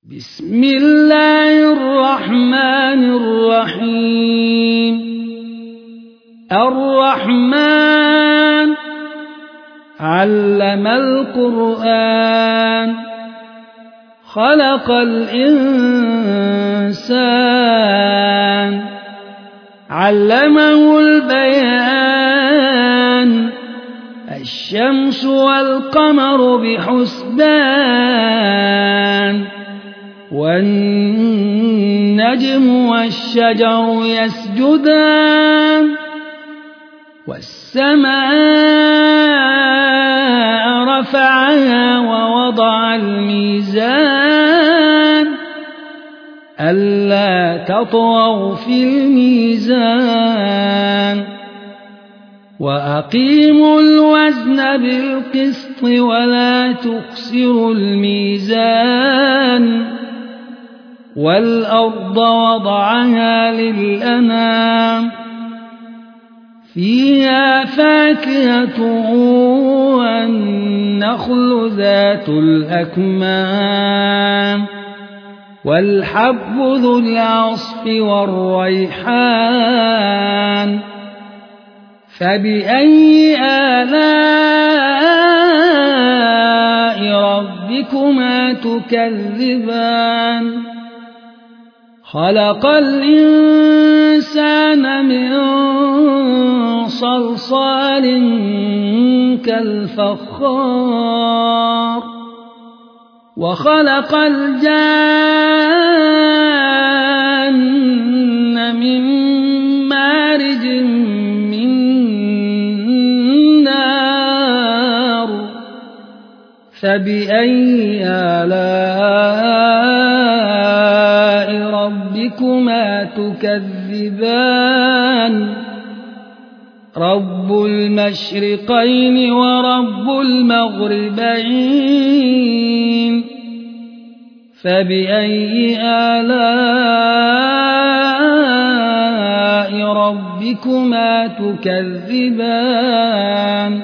بسم الله الرحمن الرحيم. الرحمن علم القرآن خلق الإنسان علمه البيان الشمس والقمر بحسبان والنجم والشجر يسجدان والسماء رفعها ووضع الميزان ألا تطغوا في الميزان وأقيموا الوزن بالقسط ولا تخسروا الميزان والأرض وضعها للأنام فيها فاكهة والنخل ذات الأكمام والحب ذو العصف والريحان فبأي آلاء ربكما تكذبان خلق الإنسان من صلصال كالفخار وخلق الجان من مارج من نار فبأي آلاء ربكما تكذبان رب المشرقين ورب المغربين فبأي آلاء ربكما تكذبان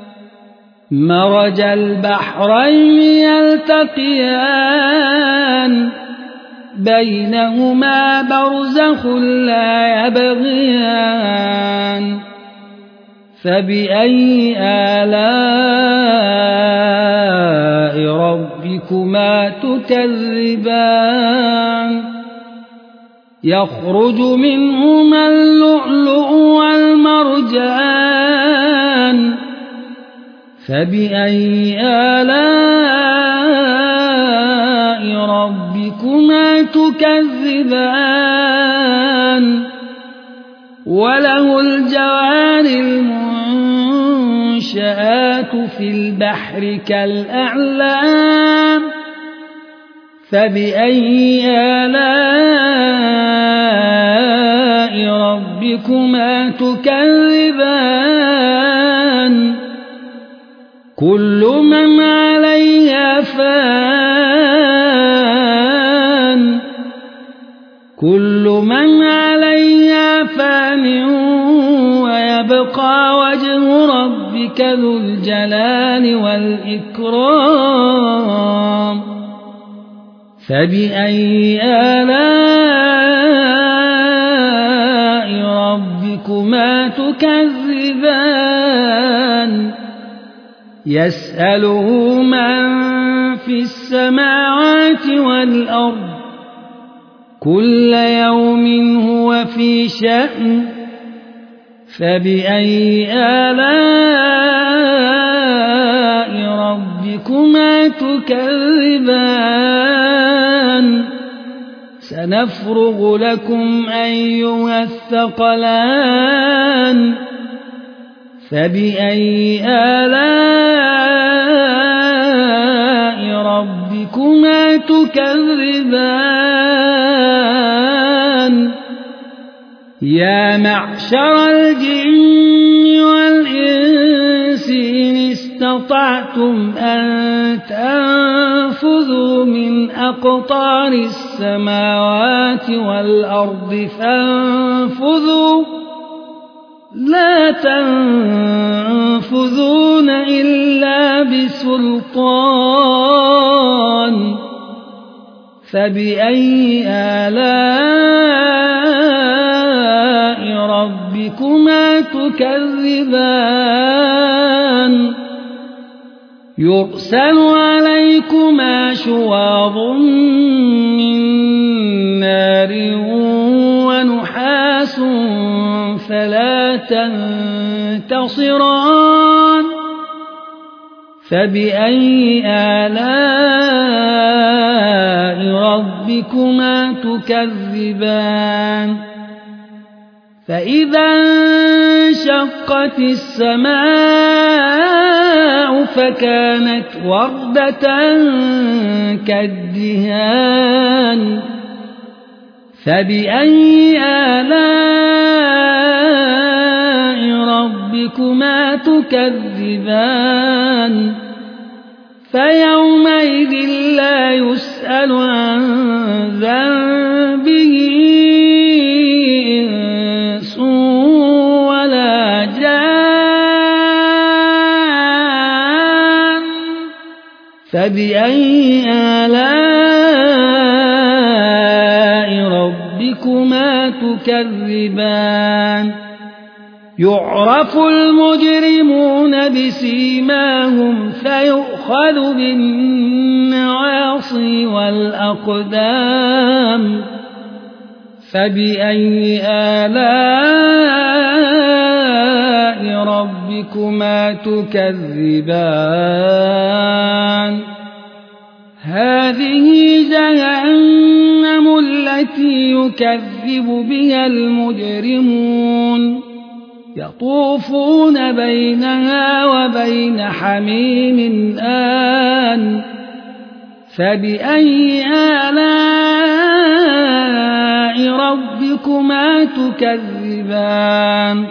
مرج البحرين يلتقيان بينهما برزخ لا يبغيان فبأي آلاء ربكما تكذبان يخرج منهما اللؤلؤ والمرجان فبأي آلاء ربكما تكذبان وله الجوار المنشآت في البحر كالأعلام فبأي آلاء ربكما تكذبان كل من عليها فان كل من عليها فان ويبقى وجه ربك ذو الجلال والإكرام فبأي آلاء ربكما تكذبان يسأله من في السماوات والأرض كل يوم هو في شأن فبأي آلاء ربكما تكذبان سنفرغ لكم أيها الثقلان فبأي آلاء ربكما تكذبان يا معشر الجن والإنس إن استطعتم أن تنفذوا من أقطار السماوات والأرض فانفذوا لا تنفذون إلا بسلطان فبأي آلاء ربكما تكذبان يرسل عليكما شواظ من نار ونحاس فلا تنتصران فبأي آلاء ربكما تكذبان فإذا انشقت السماء فكانت وردة كالدهان فبأي آلاء ربكما تكذبان فيومئذ لا يسأل عن ذنبه إنس ولا جان فبأي آلاء ربكما تكذبان يعرف المجرمون بسيماهم فيؤخذ بالنواصي والأقدام فبأي آلاء ربكما تكذبان هذه جهنم التي يكذب بها المجرمون يطوفون بينها وبين حميم آن فبأي آلاء ربكما تكذبان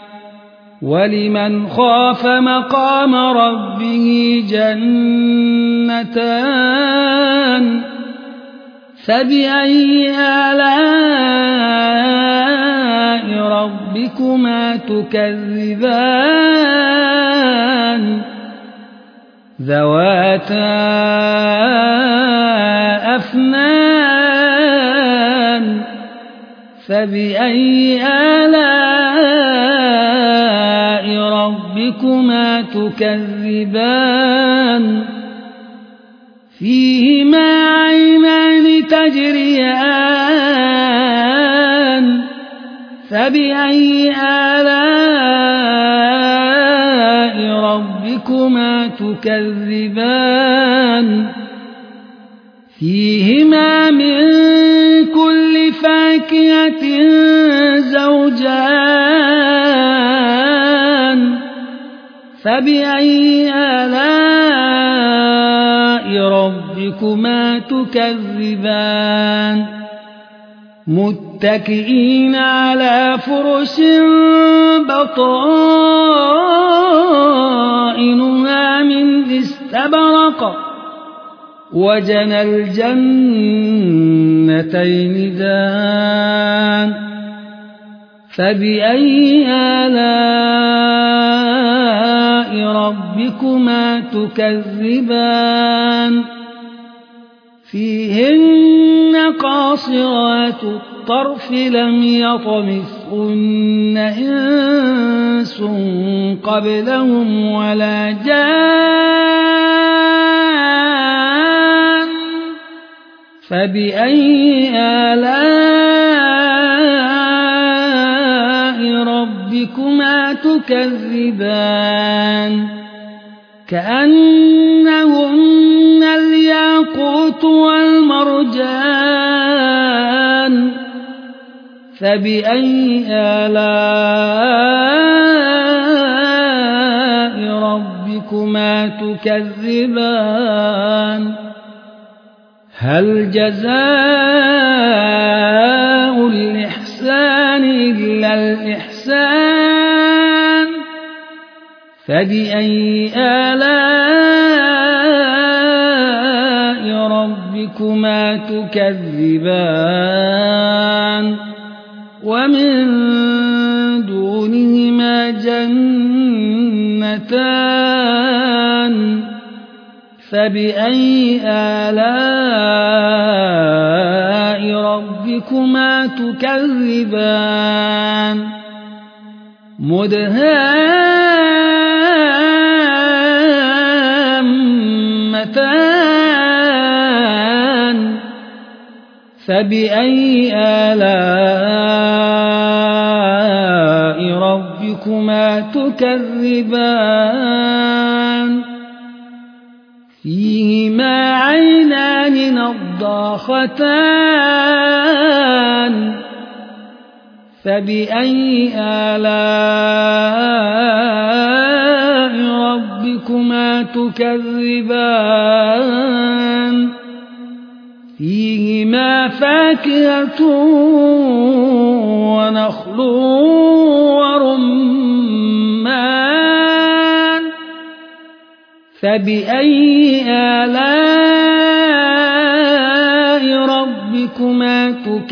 ولمن خاف مقام ربه جنتان فبأي آلاء ربكما تكذبان ذواتا أفنان فبأي آلاء ربكما تكذبان فيهما عينان تجريان فبأي آلاء ربكما تكذبان فيهما من كل فاكهة زوجان فبأي آلاء ربكما تكذبان متكئين على فرش بطائنها من استبرق وجنى الجنتين دان فبأي آلاء ربكما تكذبان فيهن قاصرات الطرف لم يطمثهن إنس قبلهم ولا جان فبأي آلاء ربكما تكذبان كأنهن الياقوت والمرجان فبأي آلاء ربكما تكذبان هل جزاء الإحسان إلا الإحسان فبأي آلاء ربكما تكذبان ومن دونهما جنتان فبأي آلاء ربكما تكذبان مدهامتان فبأي آلاء ربكما تكذبان فيهما عينان نضاختان فبأي آلاء ربكما تكذبان فيهما فاكهة ونخل ورمان فبأي آلاء ربكما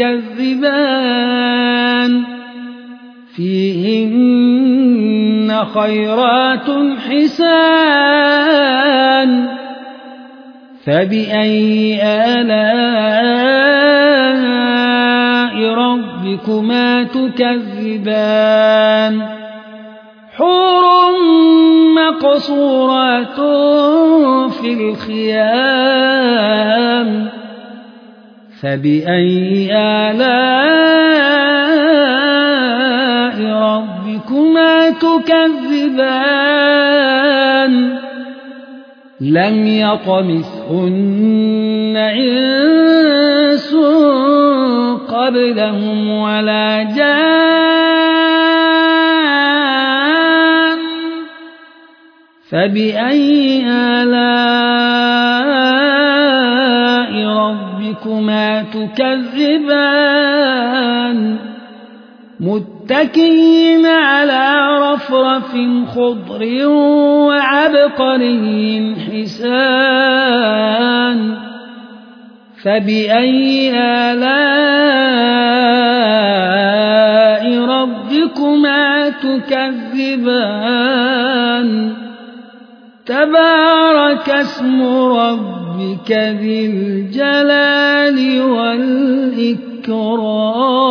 تكذبان فيهن خيرات حسان فبأي آلاء ربكما تكذبان حور مقصورات في الخيام فبأي آلاء ربكما تكذبان لم يطمثهن إنس قبلهم ولا جان فبأي آلاء ربكما تكذبان متكئين على رفرف خضر وعبقري حسان فبأي آلاء ربكما تكذبان تبارك اسم ربك ذي الجلال والإكرام